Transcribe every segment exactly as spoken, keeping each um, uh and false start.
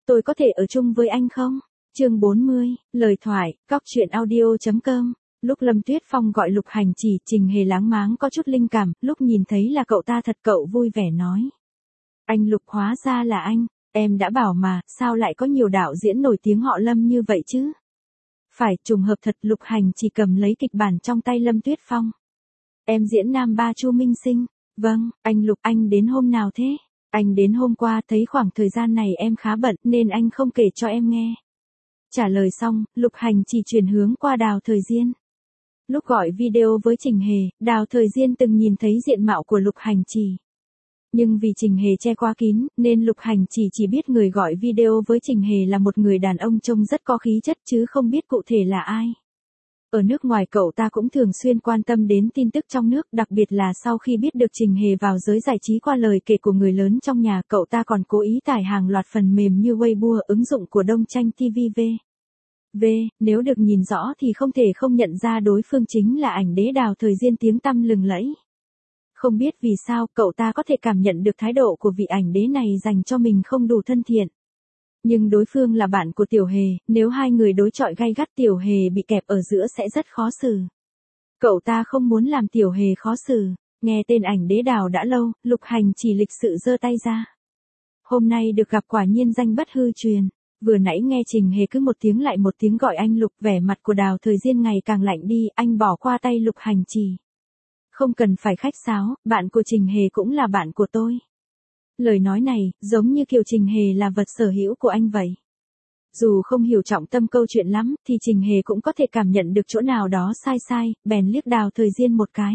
tôi có thể ở chung với anh không? Chương bốn mươi, lời thoại, góc truyện audio chấm com. Lúc Lâm Tuyết Phong gọi Lục Hành Chỉ, Trình Hề láng máng có chút linh cảm, lúc nhìn thấy là cậu ta thật cậu vui vẻ nói. Anh Lục hóa ra là anh, em đã bảo mà, sao lại có nhiều đạo diễn nổi tiếng họ Lâm như vậy chứ? Phải, trùng hợp thật. Lục Hành Chỉ cầm lấy kịch bản trong tay Lâm Tuyết Phong. Em diễn nam ba Chu Minh Sinh. Vâng, anh Lục, anh đến hôm nào thế? Anh đến hôm qua, thấy khoảng thời gian này em khá bận nên anh không kể cho em nghe. Trả lời xong, Lục Hành Chỉ chuyển hướng qua Đào Thời Diên. Lúc gọi video với Trình Hề, Đào Thời Diên từng nhìn thấy diện mạo của Lục Hành Chỉ. Nhưng vì Trình Hề che quá kín, nên Lục Hành Chỉ chỉ biết người gọi video với Trình Hề là một người đàn ông trông rất có khí chất chứ không biết cụ thể là ai. Ở nước ngoài cậu ta cũng thường xuyên quan tâm đến tin tức trong nước, đặc biệt là sau khi biết được Trình Hề vào giới giải trí qua lời kể của người lớn trong nhà, cậu ta còn cố ý tải hàng loạt phần mềm như Weibo, ứng dụng của Đông Tranh ti vi V. V, nếu được nhìn rõ thì không thể không nhận ra đối phương chính là ảnh đế Đào Thời Diên tiếng tăm lừng lẫy. Không biết vì sao cậu ta có thể cảm nhận được thái độ của vị ảnh đế này dành cho mình không đủ thân thiện. Nhưng đối phương là bạn của Tiểu Hề, nếu hai người đối chọi gay gắt Tiểu Hề bị kẹp ở giữa sẽ rất khó xử. Cậu ta không muốn làm Tiểu Hề khó xử, nghe tên ảnh đế Đào đã lâu, Lục Hành Chỉ lịch sự giơ tay ra. Hôm nay được gặp quả nhiên danh bất hư truyền, vừa nãy nghe Trình Hề cứ một tiếng lại một tiếng gọi anh Lục, vẻ mặt của Đào Thời Diên ngày càng lạnh đi, anh bỏ qua tay Lục Hành Chỉ. Không cần phải khách sáo, bạn của Trình Hề cũng là bạn của tôi. Lời nói này, giống như kiểu Trình Hề là vật sở hữu của anh vậy. Dù không hiểu trọng tâm câu chuyện lắm, thì Trình Hề cũng có thể cảm nhận được chỗ nào đó sai sai, bèn liếc Đào Thời Diên một cái.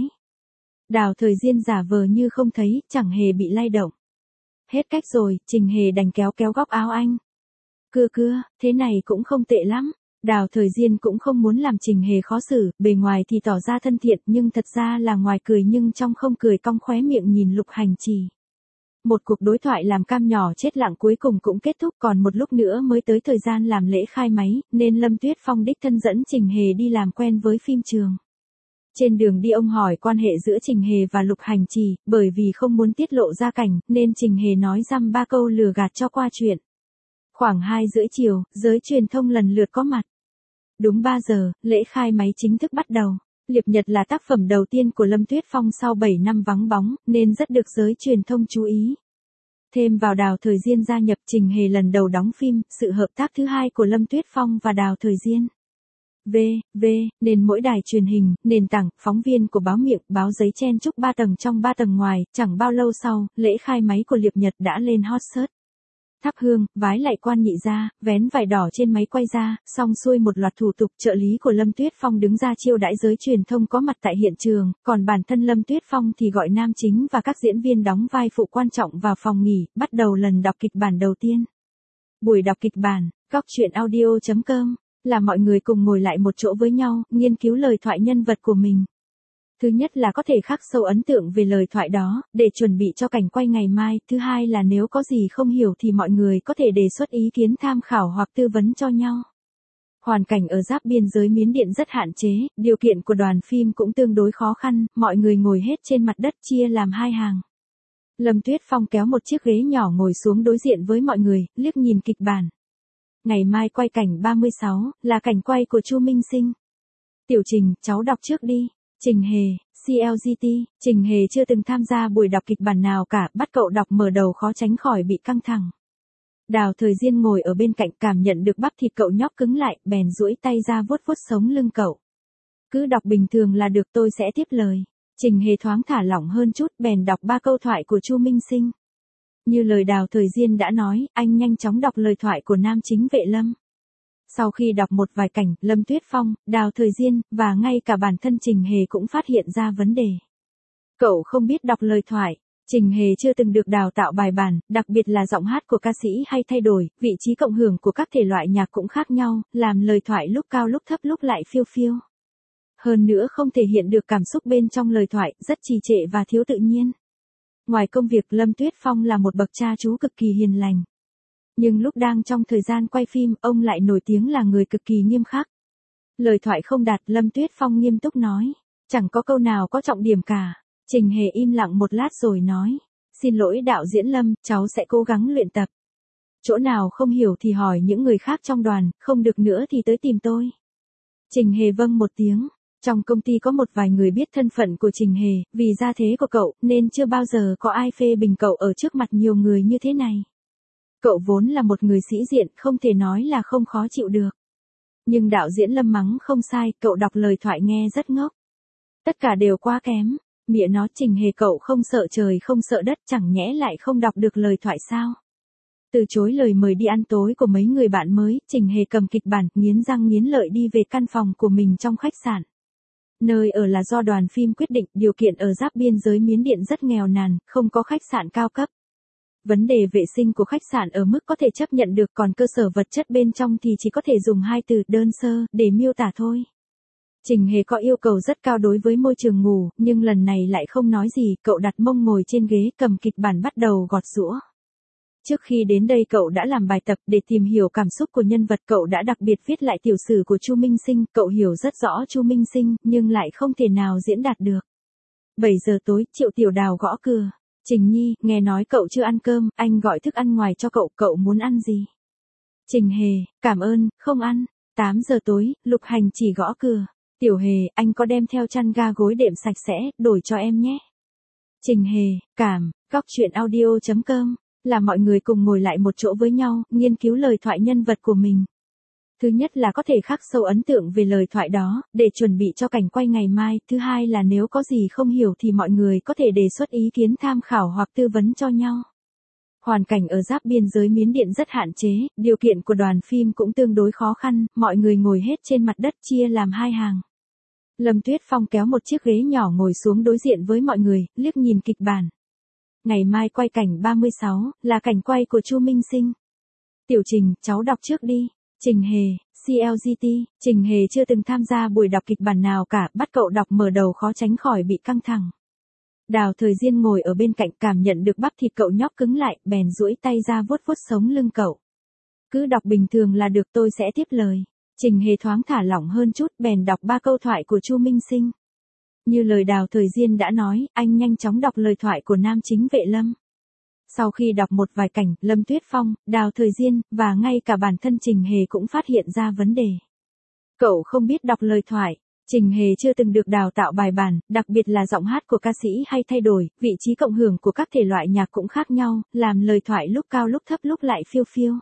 Đào Thời Diên giả vờ như không thấy, chẳng hề bị lay động. Hết cách rồi, Trình Hề đành kéo kéo góc áo anh. Cưa cưa, thế này cũng không tệ lắm. Đào Thời Diên cũng không muốn làm Trình Hề khó xử, bề ngoài thì tỏ ra thân thiện nhưng thật ra là ngoài cười nhưng trong không cười, cong khóe miệng nhìn Lục Hành Chỉ. Một cuộc đối thoại làm cam nhỏ chết lặng cuối cùng cũng kết thúc, còn một lúc nữa mới tới thời gian làm lễ khai máy, nên Lâm Tuyết Phong đích thân dẫn Trình Hề đi làm quen với phim trường. Trên đường đi ông hỏi quan hệ giữa Trình Hề và Lục Hành Chỉ, bởi vì không muốn tiết lộ gia cảnh, nên Trình Hề nói dăm ba câu lừa gạt cho qua chuyện. Khoảng hai rưỡi chiều, giới truyền thông lần lượt có mặt. Đúng ba giờ, lễ khai máy chính thức bắt đầu. Liệp Nhật là tác phẩm đầu tiên của Lâm Tuyết Phong sau bảy năm vắng bóng, nên rất được giới truyền thông chú ý. Thêm vào Đào Thời Diên gia nhập, Trình Hề lần đầu đóng phim, sự hợp tác thứ hai của Lâm Tuyết Phong và Đào Thời Diên. V, V, nên mỗi đài truyền hình, nền tảng, phóng viên của báo miệng, báo giấy chen chúc ba tầng trong ba tầng ngoài, chẳng bao lâu sau, lễ khai máy của Liệp Nhật đã lên hot search. Thắp hương, vái lại quan nhị gia, vén vải đỏ trên máy quay ra, xong xuôi một loạt thủ tục, trợ lý của Lâm Tuyết Phong đứng ra chiêu đãi giới truyền thông có mặt tại hiện trường, còn bản thân Lâm Tuyết Phong thì gọi nam chính và các diễn viên đóng vai phụ quan trọng vào phòng nghỉ, bắt đầu lần đọc kịch bản đầu tiên. Buổi đọc kịch bản, góc truyện audio chấm com, là mọi người cùng ngồi lại một chỗ với nhau, nghiên cứu lời thoại nhân vật của mình. Thứ nhất là có thể khắc sâu ấn tượng về lời thoại đó, để chuẩn bị cho cảnh quay ngày mai. Thứ hai là nếu có gì không hiểu thì mọi người có thể đề xuất ý kiến tham khảo hoặc tư vấn cho nhau. Hoàn cảnh ở giáp biên giới Miến Điện rất hạn chế, điều kiện của đoàn phim cũng tương đối khó khăn, mọi người ngồi hết trên mặt đất chia làm hai hàng. Lâm Tuyết Phong kéo một chiếc ghế nhỏ ngồi xuống đối diện với mọi người, liếc nhìn kịch bản. Ngày mai quay cảnh ba mươi sáu, là cảnh quay của Chu Minh Sinh. Tiểu Trình, cháu đọc trước đi. Trình Hề, xê lờ giê tê, Trình Hề chưa từng tham gia buổi đọc kịch bản nào cả, bắt cậu đọc mở đầu khó tránh khỏi bị căng thẳng. Đào Thời Diên ngồi ở bên cạnh cảm nhận được bắp thịt cậu nhóc cứng lại, bèn duỗi tay ra vuốt vuốt sống lưng cậu. Cứ đọc bình thường là được, tôi sẽ tiếp lời. Trình Hề thoáng thả lỏng hơn chút, bèn đọc ba câu thoại của Chu Minh Sinh. Như lời Đào Thời Diên đã nói, anh nhanh chóng đọc lời thoại của nam chính Vệ Lâm. Sau khi đọc một vài cảnh, Lâm Tuyết Phong, Đào Thời Diên, và ngay cả bản thân Trình Hề cũng phát hiện ra vấn đề. Cậu không biết đọc lời thoại. Trình Hề chưa từng được đào tạo bài bản, đặc biệt là giọng hát của ca sĩ hay thay đổi, vị trí cộng hưởng của các thể loại nhạc cũng khác nhau, làm lời thoại lúc cao lúc thấp lúc lại phiêu phiêu. Hơn nữa không thể hiện được cảm xúc bên trong lời thoại, rất trì trệ và thiếu tự nhiên. Ngoài công việc, Lâm Tuyết Phong là một bậc cha chú cực kỳ hiền lành. Nhưng lúc đang trong thời gian quay phim, ông lại nổi tiếng là người cực kỳ nghiêm khắc. Lời thoại không đạt, Lâm Tuyết Phong nghiêm túc nói. Chẳng có câu nào có trọng điểm cả. Trình Hề im lặng một lát rồi nói. Xin lỗi đạo diễn Lâm, cháu sẽ cố gắng luyện tập. Chỗ nào không hiểu thì hỏi những người khác trong đoàn, không được nữa thì tới tìm tôi. Trình Hề vâng một tiếng. Trong công ty có một vài người biết thân phận của Trình Hề, vì gia thế của cậu, nên chưa bao giờ có ai phê bình cậu ở trước mặt nhiều người như thế này. Cậu vốn là một người sĩ diện, không thể nói là không khó chịu được. Nhưng đạo diễn Lâm mắng không sai, cậu đọc lời thoại nghe rất ngốc. Tất cả đều quá kém. Mẹ nó Trình Hề cậu không sợ trời không sợ đất, chẳng nhẽ lại không đọc được lời thoại sao? Từ chối lời mời đi ăn tối của mấy người bạn mới, Trình Hề cầm kịch bản, nghiến răng nghiến lợi đi về căn phòng của mình trong khách sạn. Nơi ở là do đoàn phim quyết định, điều kiện ở giáp biên giới Miến Điện rất nghèo nàn, không có khách sạn cao cấp. Vấn đề vệ sinh của khách sạn ở mức có thể chấp nhận được, còn cơ sở vật chất bên trong thì chỉ có thể dùng hai từ đơn sơ để miêu tả thôi. Trình Hề có yêu cầu rất cao đối với môi trường ngủ, nhưng lần này lại không nói gì, cậu đặt mông ngồi trên ghế cầm kịch bản bắt đầu gọt giũa. Trước khi đến đây cậu đã làm bài tập để tìm hiểu cảm xúc của nhân vật, cậu đã đặc biệt viết lại tiểu sử của Chu Minh Sinh, cậu hiểu rất rõ Chu Minh Sinh, nhưng lại không thể nào diễn đạt được. bảy giờ tối, Triệu Tiểu Đào gõ cửa. Trình Nhi, nghe nói cậu chưa ăn cơm, anh gọi thức ăn ngoài cho cậu, cậu muốn ăn gì? Trình Hề, cảm ơn, không ăn. tám giờ tối, Lục Hành chỉ gõ cửa. Tiểu Hề, anh có đem theo chăn ga gối đệm sạch sẽ, đổi cho em nhé. Trình Hề, cảm, góc truyện audio chấm com. Là mọi người cùng ngồi lại một chỗ với nhau, nghiên cứu lời thoại nhân vật của mình. Thứ nhất là có thể khắc sâu ấn tượng về lời thoại đó, để chuẩn bị cho cảnh quay ngày mai. Thứ hai là nếu có gì không hiểu thì mọi người có thể đề xuất ý kiến tham khảo hoặc tư vấn cho nhau. Hoàn cảnh ở giáp biên giới Miến Điện rất hạn chế, điều kiện của đoàn phim cũng tương đối khó khăn, mọi người ngồi hết trên mặt đất chia làm hai hàng. Lâm Tuyết Phong kéo một chiếc ghế nhỏ ngồi xuống đối diện với mọi người, liếc nhìn kịch bản. Ngày mai quay cảnh ba mươi sáu, là cảnh quay của Chu Minh Sinh. Tiểu Trình, cháu đọc trước đi. Trình Hề, xê lờ giê tê, Trình Hề chưa từng tham gia buổi đọc kịch bản nào cả, bắt cậu đọc mở đầu khó tránh khỏi bị căng thẳng. Đào Thời Diên ngồi ở bên cạnh cảm nhận được bắp thịt cậu nhóc cứng lại, bèn duỗi tay ra vuốt vuốt sống lưng cậu. Cứ đọc bình thường là được, tôi sẽ tiếp lời. Trình Hề thoáng thả lỏng hơn chút, bèn đọc ba câu thoại của Chu Minh Sinh. Như lời Đào Thời Diên đã nói, anh nhanh chóng đọc lời thoại của nam chính Vệ Lâm. Sau khi đọc một vài cảnh, Lâm Tuyết Phong, Đào Thời Diên, và ngay cả bản thân Trình Hề cũng phát hiện ra vấn đề. Cậu không biết đọc lời thoại. Trình Hề chưa từng được đào tạo bài bản, đặc biệt là giọng hát của ca sĩ hay thay đổi, vị trí cộng hưởng của các thể loại nhạc cũng khác nhau, làm lời thoại lúc cao lúc thấp lúc lại phiêu phiêu.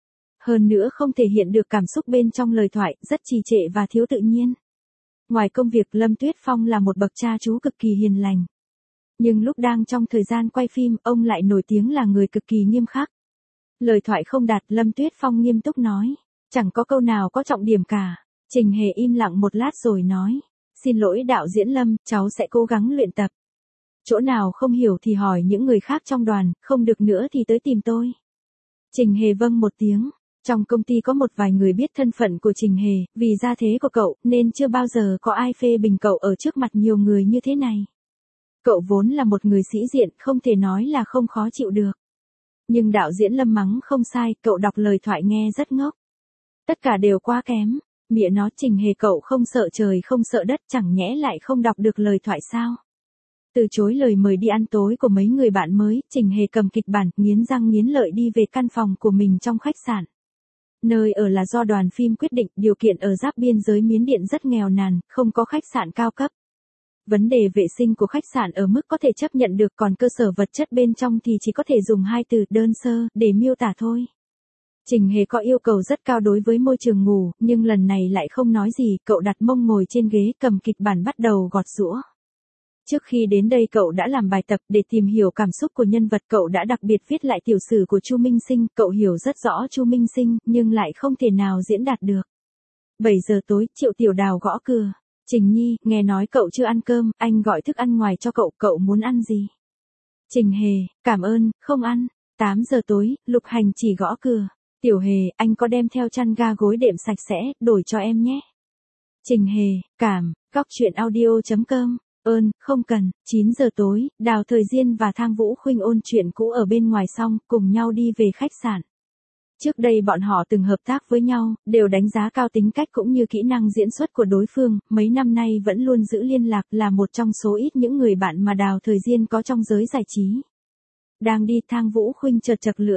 Hơn nữa không thể hiện được cảm xúc bên trong lời thoại, rất trì trệ và thiếu tự nhiên. Ngoài công việc, Lâm Tuyết Phong là một bậc cha chú cực kỳ hiền lành. Nhưng lúc đang trong thời gian quay phim, ông lại nổi tiếng là người cực kỳ nghiêm khắc. Lời thoại không đạt, Lâm Tuyết Phong nghiêm túc nói. Chẳng có câu nào có trọng điểm cả. Trình Hề im lặng một lát rồi nói. Xin lỗi đạo diễn Lâm, cháu sẽ cố gắng luyện tập. Chỗ nào không hiểu thì hỏi những người khác trong đoàn, không được nữa thì tới tìm tôi. Trình Hề vâng một tiếng. Trong công ty có một vài người biết thân phận của Trình Hề, vì gia thế của cậu, nên chưa bao giờ có ai phê bình cậu ở trước mặt nhiều người như thế này. Cậu vốn là một người sĩ diện, không thể nói là không khó chịu được. Nhưng đạo diễn Lâm mắng không sai, cậu đọc lời thoại nghe rất ngốc. Tất cả đều quá kém. Mẹ nó Trình Hề cậu không sợ trời không sợ đất, chẳng nhẽ lại không đọc được lời thoại sao? Từ chối lời mời đi ăn tối của mấy người bạn mới, Trình Hề cầm kịch bản, nghiến răng nghiến lợi đi về căn phòng của mình trong khách sạn. Nơi ở là do đoàn phim quyết định, điều kiện ở giáp biên giới Miến Điện rất nghèo nàn, không có khách sạn cao cấp. Vấn đề vệ sinh của khách sạn ở mức có thể chấp nhận được, còn cơ sở vật chất bên trong thì chỉ có thể dùng hai từ đơn sơ để miêu tả thôi. Trình Hề có yêu cầu rất cao đối với môi trường ngủ, nhưng lần này lại không nói gì, cậu đặt mông ngồi trên ghế cầm kịch bản bắt đầu gọt giũa. Trước khi đến đây cậu đã làm bài tập để tìm hiểu cảm xúc của nhân vật, cậu đã đặc biệt viết lại tiểu sử của Chu Minh Sinh, cậu hiểu rất rõ Chu Minh Sinh, nhưng lại không thể nào diễn đạt được. bảy giờ tối, Triệu Tiểu Đào gõ cửa. Trình Nhi, nghe nói cậu chưa ăn cơm, anh gọi thức ăn ngoài cho cậu, cậu muốn ăn gì? Trình Hề, cảm ơn, không ăn. tám giờ tối, Lục Hành chỉ gõ cửa. Tiểu Hề, anh có đem theo chăn ga gối đệm sạch sẽ, đổi cho em nhé. Trình Hề, cảm, góc truyện audio chấm com. Ơn, không cần. chín giờ tối, Đào Thời Diên và Thang Vũ Khuynh ôn chuyện cũ ở bên ngoài xong, cùng nhau đi về khách sạn. Trước đây bọn họ từng hợp tác với nhau, đều đánh giá cao tính cách cũng như kỹ năng diễn xuất của đối phương, mấy năm nay vẫn luôn giữ liên lạc, là một trong số ít những người bạn mà Đào Thời Diên có trong giới giải trí. Đang đi, Thang Vũ Khuynh chợt chật lưỡi.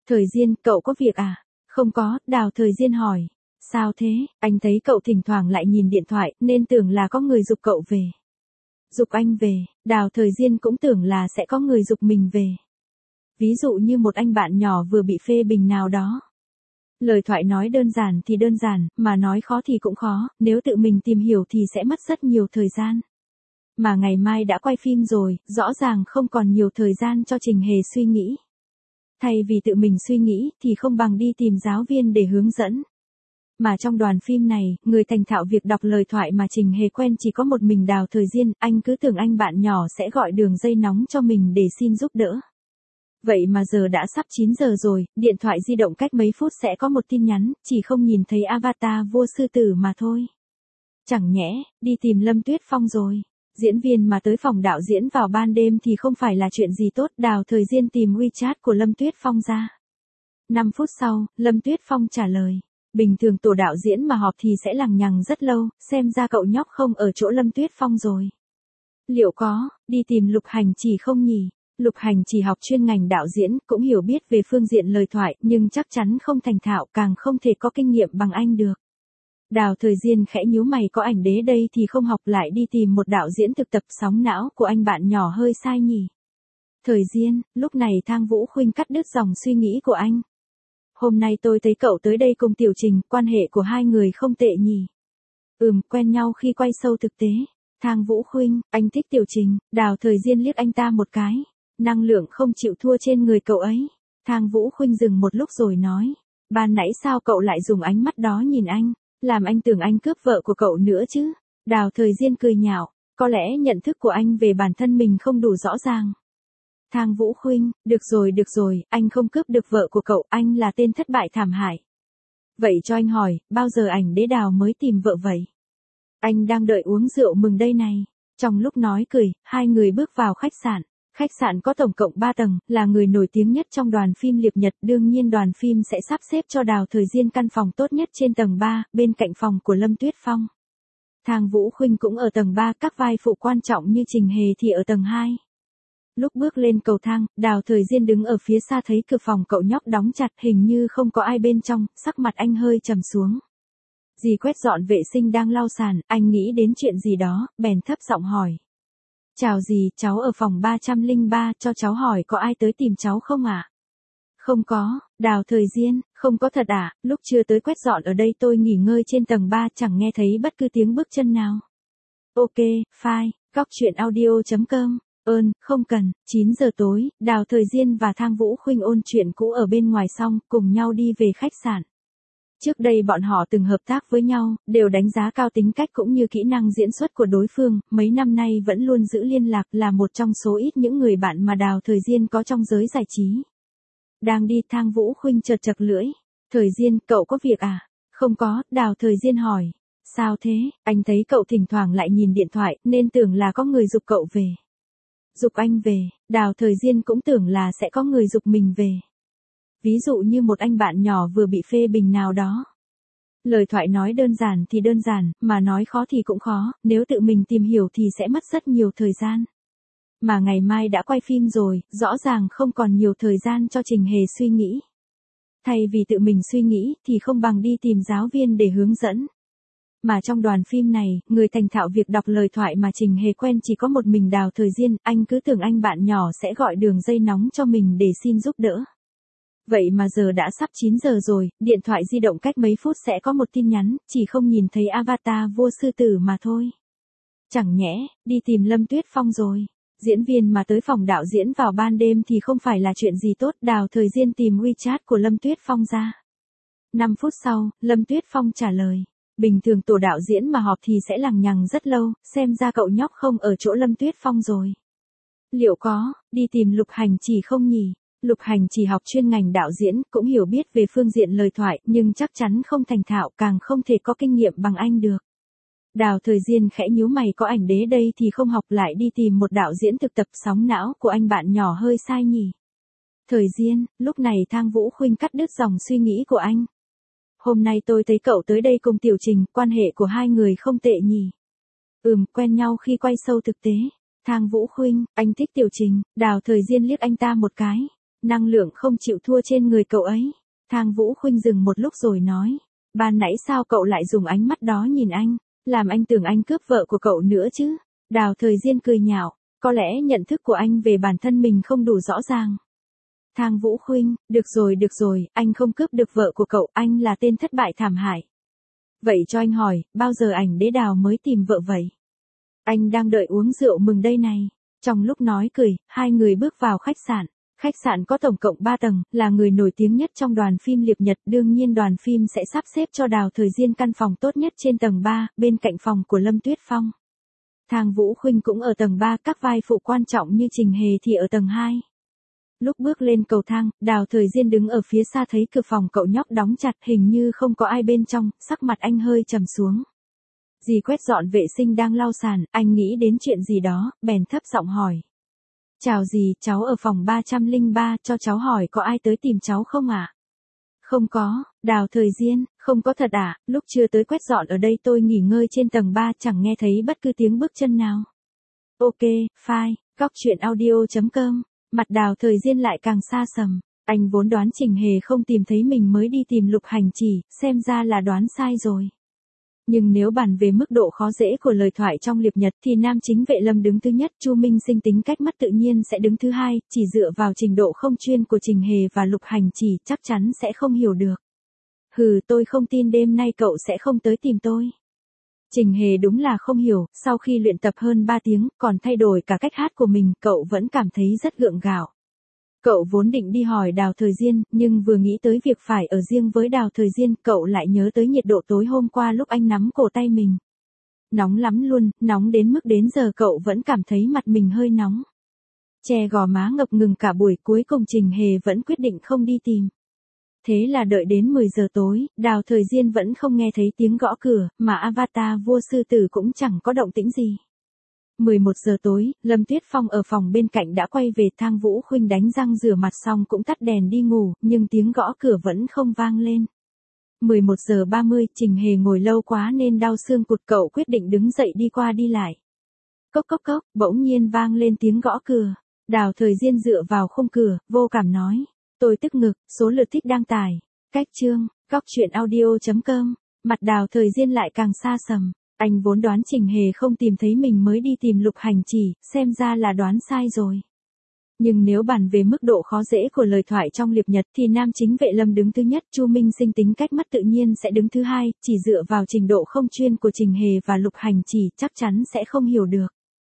Thời Diên, cậu có việc à? Không có, Đào Thời Diên hỏi. Sao thế, anh thấy cậu thỉnh thoảng lại nhìn điện thoại, nên tưởng là có người giục cậu về. Giục anh về, Đào Thời Diên cũng tưởng là sẽ có người giục mình về. Ví dụ như một anh bạn nhỏ vừa bị phê bình nào đó. Lời thoại nói đơn giản thì đơn giản, mà nói khó thì cũng khó, nếu tự mình tìm hiểu thì sẽ mất rất nhiều thời gian. Mà ngày mai đã quay phim rồi, rõ ràng không còn nhiều thời gian cho Trình Hề suy nghĩ. Thay vì tự mình suy nghĩ thì không bằng đi tìm giáo viên để hướng dẫn. Mà trong đoàn phim này, người thành thạo việc đọc lời thoại mà Trình Hề quen chỉ có một mình Đào Thời Diên, anh cứ tưởng anh bạn nhỏ sẽ gọi đường dây nóng cho mình để xin giúp đỡ. Vậy mà giờ đã sắp chín giờ rồi, điện thoại di động cách mấy phút sẽ có một tin nhắn, chỉ không nhìn thấy avatar vua sư tử mà thôi. Chẳng nhẽ, đi tìm Lâm Tuyết Phong rồi. Diễn viên mà tới phòng đạo diễn vào ban đêm thì không phải là chuyện gì tốt, Đào Thời Diên tìm WeChat của Lâm Tuyết Phong ra. năm phút sau, Lâm Tuyết Phong trả lời. Bình thường tổ đạo diễn mà họp thì sẽ lằng nhằng rất lâu, xem ra cậu nhóc không ở chỗ Lâm Tuyết Phong rồi. Liệu có, đi tìm Lục Hành Chỉ không nhỉ? Lục Hành Chỉ học chuyên ngành đạo diễn, cũng hiểu biết về phương diện lời thoại, nhưng chắc chắn không thành thạo, càng không thể có kinh nghiệm bằng anh được. Đào Thời Diên khẽ nhíu mày, có ảnh đế đây thì không học lại đi tìm một đạo diễn thực tập, sóng não của anh bạn nhỏ hơi sai nhỉ. Thời Diên, lúc này Thang Vũ Khuynh cắt đứt dòng suy nghĩ của anh. Hôm nay tôi thấy cậu tới đây cùng Tiểu Trình, quan hệ của hai người không tệ nhỉ. Ừm, quen nhau khi quay show thực tế. Thang Vũ Khuynh, anh thích Tiểu Trình. Đào Thời Diên liếc anh ta một cái. Năng lượng không chịu thua trên người cậu ấy. Thang Vũ Khuynh dừng một lúc rồi nói. Ban nãy sao cậu lại dùng ánh mắt đó nhìn anh, làm anh tưởng anh cướp vợ của cậu nữa chứ. Đào Thời Diên cười nhạo. Có lẽ nhận thức của anh về bản thân mình không đủ rõ ràng. Thang Vũ Khuynh, được rồi được rồi, anh không cướp được vợ của cậu, anh là tên thất bại thảm hại. Vậy cho anh hỏi, bao giờ ảnh đế Đào mới tìm vợ vậy? Anh đang đợi uống rượu mừng đây này. Trong lúc nói cười, hai người bước vào khách sạn. Khách sạn có tổng cộng ba tầng, là người nổi tiếng nhất trong đoàn phim Liệp Nhật, đương nhiên đoàn phim sẽ sắp xếp cho Đào Thời Diên căn phòng tốt nhất trên tầng ba, bên cạnh phòng của Lâm Tuyết Phong. Thang Vũ Khuynh cũng ở tầng ba, các vai phụ quan trọng như Trình Hề thì ở tầng hai. Lúc bước lên cầu thang, Đào Thời Diên đứng ở phía xa thấy cửa phòng cậu nhóc đóng chặt, hình như không có ai bên trong, sắc mặt anh hơi trầm xuống. Dì quét dọn vệ sinh đang lau sàn, anh nghĩ đến chuyện gì đó, bèn thấp giọng hỏi. Chào dì, cháu ở phòng ba trăm lẻ ba, cho cháu hỏi có ai tới tìm cháu không ạ? À? Không có, Đào Thời Diên, không có thật à, lúc chưa tới quét dọn ở đây tôi nghỉ ngơi trên tầng ba chẳng nghe thấy bất cứ tiếng bước chân nào. Ok, fine, cóc truyện audio chấm com. Ơn, không cần. Chín giờ tối, Đào Thời Diên và Thang Vũ Khuynh ôn chuyện cũ ở bên ngoài xong, cùng nhau đi về khách sạn. Trước đây bọn họ từng hợp tác với nhau, đều đánh giá cao tính cách cũng như kỹ năng diễn xuất của đối phương, mấy năm nay vẫn luôn giữ liên lạc, là một trong số ít những người bạn mà Đào Thời Diên có trong giới giải trí. Đang đi, Thang Vũ Khuynh chật chật lưỡi. Thời Diên, cậu có việc à? Không có, Đào Thời Diên hỏi. Sao thế, anh thấy cậu thỉnh thoảng lại nhìn điện thoại, nên tưởng là có người giục cậu về. Giục anh về, Đào Thời Diên cũng tưởng là sẽ có người giục mình về. Ví dụ như một anh bạn nhỏ vừa bị phê bình nào đó. Lời thoại nói đơn giản thì đơn giản, mà nói khó thì cũng khó, nếu tự mình tìm hiểu thì sẽ mất rất nhiều thời gian. Mà ngày mai đã quay phim rồi, rõ ràng không còn nhiều thời gian cho Trình Hề suy nghĩ. Thay vì tự mình suy nghĩ thì không bằng đi tìm giáo viên để hướng dẫn. Mà trong đoàn phim này, người thành thạo việc đọc lời thoại mà Trình Hề quen chỉ có một mình Đào Thời Diên, anh cứ tưởng anh bạn nhỏ sẽ gọi đường dây nóng cho mình để xin giúp đỡ. Vậy mà giờ đã sắp chín giờ rồi, điện thoại di động cách mấy phút sẽ có một tin nhắn, chỉ không nhìn thấy avatar vua sư tử mà thôi. Chẳng nhẽ, đi tìm Lâm Tuyết Phong rồi. Diễn viên mà tới phòng đạo diễn vào ban đêm thì không phải là chuyện gì tốt, Đào Thời Diên tìm WeChat của Lâm Tuyết Phong ra. năm phút sau, Lâm Tuyết Phong trả lời. Bình thường tổ đạo diễn mà họp thì sẽ lằng nhằng rất lâu, xem ra cậu nhóc không ở chỗ Lâm Tuyết Phong rồi. Liệu có, đi tìm Lục Hành Chỉ không nhỉ? Lục Hành Chỉ học chuyên ngành đạo diễn, cũng hiểu biết về phương diện lời thoại, nhưng chắc chắn không thành thạo, càng không thể có kinh nghiệm bằng anh được. Đào Thời Diên khẽ nhíu mày, có ảnh đế đây thì không học lại đi tìm một đạo diễn thực tập, sóng não của anh bạn nhỏ hơi sai nhỉ. Thời Diên, lúc này Thang Vũ Khuynh cắt đứt dòng suy nghĩ của anh. Hôm nay tôi thấy cậu tới đây cùng Tiểu Trình, quan hệ của hai người không tệ nhỉ. Ừm, quen nhau khi quay show thực tế. Thang Vũ Khuynh, anh thích Tiểu Trình. Đào Thời Diên liếc anh ta một cái. Năng lượng không chịu thua trên người cậu ấy. Thang Vũ Khuynh dừng một lúc rồi nói. Ban nãy sao cậu lại dùng ánh mắt đó nhìn anh, làm anh tưởng anh cướp vợ của cậu nữa chứ? Đào Thời Diên cười nhạo. Có lẽ nhận thức của anh về bản thân mình không đủ rõ ràng. Thang Vũ Khuynh, được rồi được rồi, anh không cướp được vợ của cậu, anh là tên thất bại thảm hại. Vậy cho anh hỏi, bao giờ ảnh đế Đào mới tìm vợ vậy? Anh đang đợi uống rượu mừng đây này. Trong lúc nói cười, hai người bước vào khách sạn. Khách sạn có tổng cộng ba tầng, là người nổi tiếng nhất trong đoàn phim Liệp Nhật, đương nhiên đoàn phim sẽ sắp xếp cho Đào Thời Diên căn phòng tốt nhất trên tầng ba, bên cạnh phòng của Lâm Tuyết Phong. Thang Vũ Khuynh cũng ở tầng ba, các vai phụ quan trọng như Trình Hề thì ở tầng hai. Lúc bước lên cầu thang, Đào Thời Diên đứng ở phía xa thấy cửa phòng cậu nhóc đóng chặt, hình như không có ai bên trong, sắc mặt anh hơi trầm xuống. Dì quét dọn vệ sinh đang lau sàn, anh nghĩ đến chuyện gì đó, bèn thấp giọng hỏi. Chào dì, cháu ở phòng ba trăm lẻ ba, cho cháu hỏi có ai tới tìm cháu không ạ? À? Không có, Đào Thời Diên, không có thật à, lúc chưa tới quét dọn ở đây tôi nghỉ ngơi trên tầng ba chẳng nghe thấy bất cứ tiếng bước chân nào. Ok, fine, góc truyện audio chấm com. Mặt Đào Thời Diên lại càng xa sầm, anh vốn đoán Trình Hề không tìm thấy mình mới đi tìm Lục Hành Chỉ, xem ra là đoán sai rồi. Nhưng nếu bàn về mức độ khó dễ của lời thoại trong Liệp Nhật thì nam chính Vệ Lâm đứng thứ nhất, Chu Minh Sinh tính cách mất tự nhiên sẽ đứng thứ hai, chỉ dựa vào trình độ không chuyên của Trình Hề và Lục Hành Chỉ chắc chắn sẽ không hiểu được. Hừ, tôi không tin đêm nay cậu sẽ không tới tìm tôi. Trình Hề đúng là không hiểu, sau khi luyện tập hơn ba tiếng, còn thay đổi cả cách hát của mình, cậu vẫn cảm thấy rất gượng gạo. Cậu vốn định đi hỏi Đào Thời Diên, nhưng vừa nghĩ tới việc phải ở riêng với Đào Thời Diên, cậu lại nhớ tới nhiệt độ tối hôm qua lúc anh nắm cổ tay mình. Nóng lắm luôn, nóng đến mức đến giờ cậu vẫn cảm thấy mặt mình hơi nóng. Che gò má ngập ngừng cả buổi, cuối cùng Trình Hề vẫn quyết định không đi tìm. Thế là đợi đến mười giờ tối, Đào Thời Diên vẫn không nghe thấy tiếng gõ cửa, mà avatar vua sư tử cũng chẳng có động tĩnh gì. mười một giờ tối, Lâm Tuyết Phong ở phòng bên cạnh đã quay về, Thang Vũ Khuynh đánh răng rửa mặt xong cũng tắt đèn đi ngủ, nhưng tiếng gõ cửa vẫn không vang lên. mười một giờ ba mươi, Trình Hề ngồi lâu quá nên đau xương cụt, cậu quyết định đứng dậy đi qua đi lại. Cốc cốc cốc, bỗng nhiên vang lên tiếng gõ cửa. Đào Thời Diên dựa vào khung cửa, vô cảm nói. Tôi tức ngực, số lượt thích đang tải. Cách chương, góc truyện audio chấm com. Mặt Đào Thời Diên lại càng xa sầm. Anh vốn đoán Trình Hề không tìm thấy mình mới đi tìm Lục Hành Chỉ, xem ra là đoán sai rồi. Nhưng nếu bàn về mức độ khó dễ của lời thoại trong Liệp Nhật thì nam chính Vệ Lâm đứng thứ nhất, Chu Minh Sinh tính cách mất tự nhiên sẽ đứng thứ hai, chỉ dựa vào trình độ không chuyên của Trình Hề và Lục Hành Chỉ chắc chắn sẽ không hiểu được.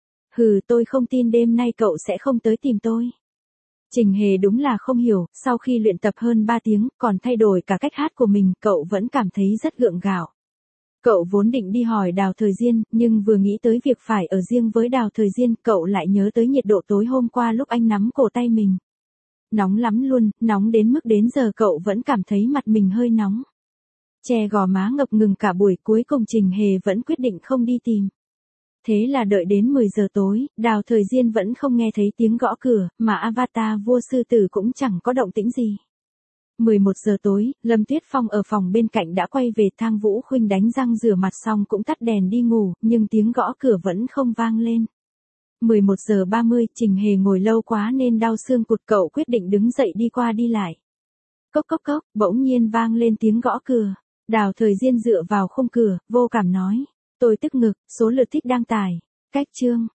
Hừ, tôi không tin đêm nay cậu sẽ không tới tìm tôi. Trình Hề đúng là không hiểu, sau khi luyện tập hơn ba tiếng, còn thay đổi cả cách hát của mình, cậu vẫn cảm thấy rất gượng gạo. Cậu vốn định đi hỏi Đào Thời Diên, nhưng vừa nghĩ tới việc phải ở riêng với Đào Thời Diên, cậu lại nhớ tới nhiệt độ tối hôm qua lúc anh nắm cổ tay mình. Nóng lắm luôn, nóng đến mức đến giờ cậu vẫn cảm thấy mặt mình hơi nóng. Che gò má ngập ngừng cả buổi, cuối cùng Trình Hề vẫn quyết định không đi tìm. Thế là đợi đến mười giờ tối, Đào Thời Diên vẫn không nghe thấy tiếng gõ cửa, mà avatar vua sư tử cũng chẳng có động tĩnh gì. mười một giờ tối, Lâm Tuyết Phong ở phòng bên cạnh đã quay về, Thang Vũ Khuynh đánh răng rửa mặt xong cũng tắt đèn đi ngủ, nhưng tiếng gõ cửa vẫn không vang lên. mười một giờ ba mươi, Trình Hề ngồi lâu quá nên đau xương cụt, cậu quyết định đứng dậy đi qua đi lại. Cốc cốc cốc, bỗng nhiên vang lên tiếng gõ cửa. Đào Thời Diên dựa vào khung cửa, vô cảm nói. Tôi tức ngực, số lượt thích đang tải. Cách chương,